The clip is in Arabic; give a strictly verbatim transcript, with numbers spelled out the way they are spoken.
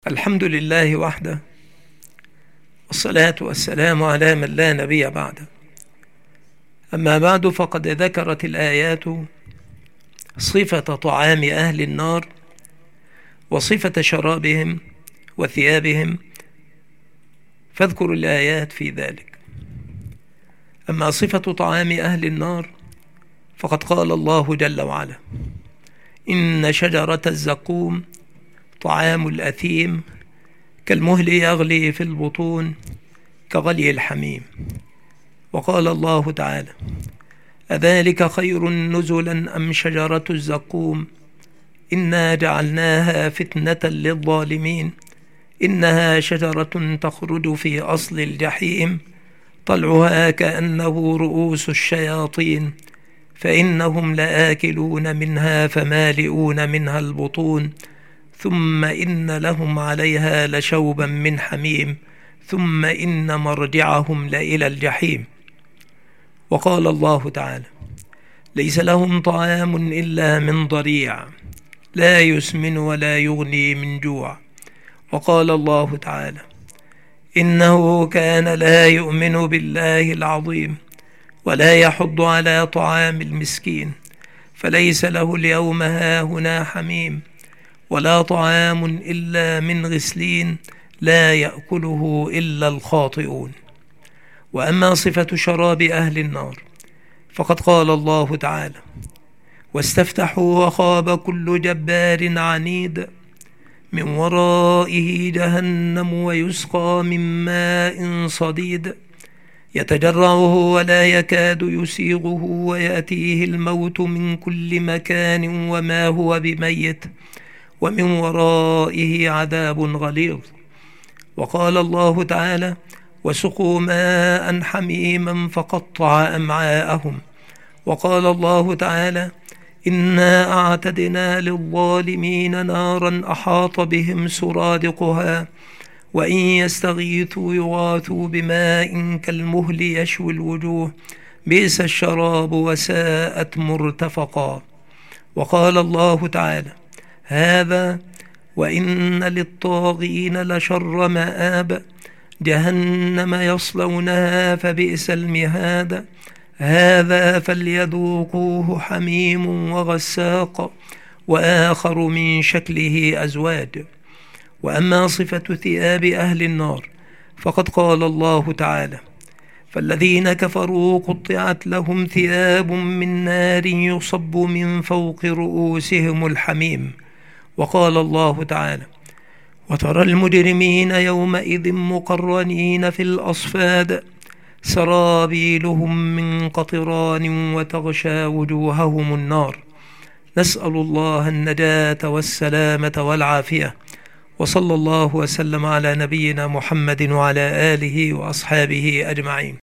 الحمد لله وحده، والصلاة والسلام على من لا نبي بعده. أما بعد، فقد ذكرت الآيات صفة طعام أهل النار وصفة شرابهم وثيابهم، فاذكروا الآيات في ذلك. أما صفة طعام أهل النار فقد قال الله جل وعلا: إن شجرة الزقوم طعام الأثيم كالمهل يغلي في البطون كغلي الحميم. وقال الله تعالى: أذلك خير نزلا أم شجرة الزقوم إنا جعلناها فتنة للظالمين إنها شجرة تخرج في أصل الجحيم طلعها كأنه رؤوس الشياطين فإنهم لآكلون منها فمالئون منها البطون ثم إن لهم عليها لشوبا من حميم ثم إن مرجعهم لإلى الجحيم. وقال الله تعالى: ليس لهم طعام إلا من ضريع لا يسمن ولا يغني من جوع. وقال الله تعالى: إنه كان لا يؤمن بالله العظيم ولا يحض على طعام المسكين فليس له اليوم هاهنا حميم ولا طعام إلا من غسلين لا يأكله إلا الخاطئون. وأما صفة شراب أهل النار فقد قال الله تعالى: واستفتحوا وخاب كل جبار عنيد من ورائه جهنم ويسقى من ماء صديد يتجرعه ولا يكاد يسيغه ويأتيه الموت من كل مكان وما هو بميت ومن ورائه عذاب غليظ. وقال الله تعالى: وسقوا ماء حميما فقطع أمعاءهم. وقال الله تعالى: إنا أعتدنا للظالمين نارا أحاط بهم سرادقها وإن يستغيثوا يغاثوا بماء كالمهل يشوي الوجوه بئس الشراب وساءت مرتفقا. وقال الله تعالى: هذا وإن للطاغين لشر مآب جهنم يصلونها فبئس المهاد هذا فليذوقوه حميم وغساق وآخر من شكله أزواج. وأما صفة ثياب أهل النار فقد قال الله تعالى: فالذين كفروا قطعت لهم ثياب من نار يصب من فوق رؤوسهم الحميم. وقال الله تعالى: وترى المجرمين يومئذ مقرنين في الأصفاد سرابيلهم من قطران وتغشى وجوههم النار. نسأل الله النجاة والسلامة والعافية، وصلى الله وسلم على نبينا محمد وعلى آله وأصحابه أجمعين.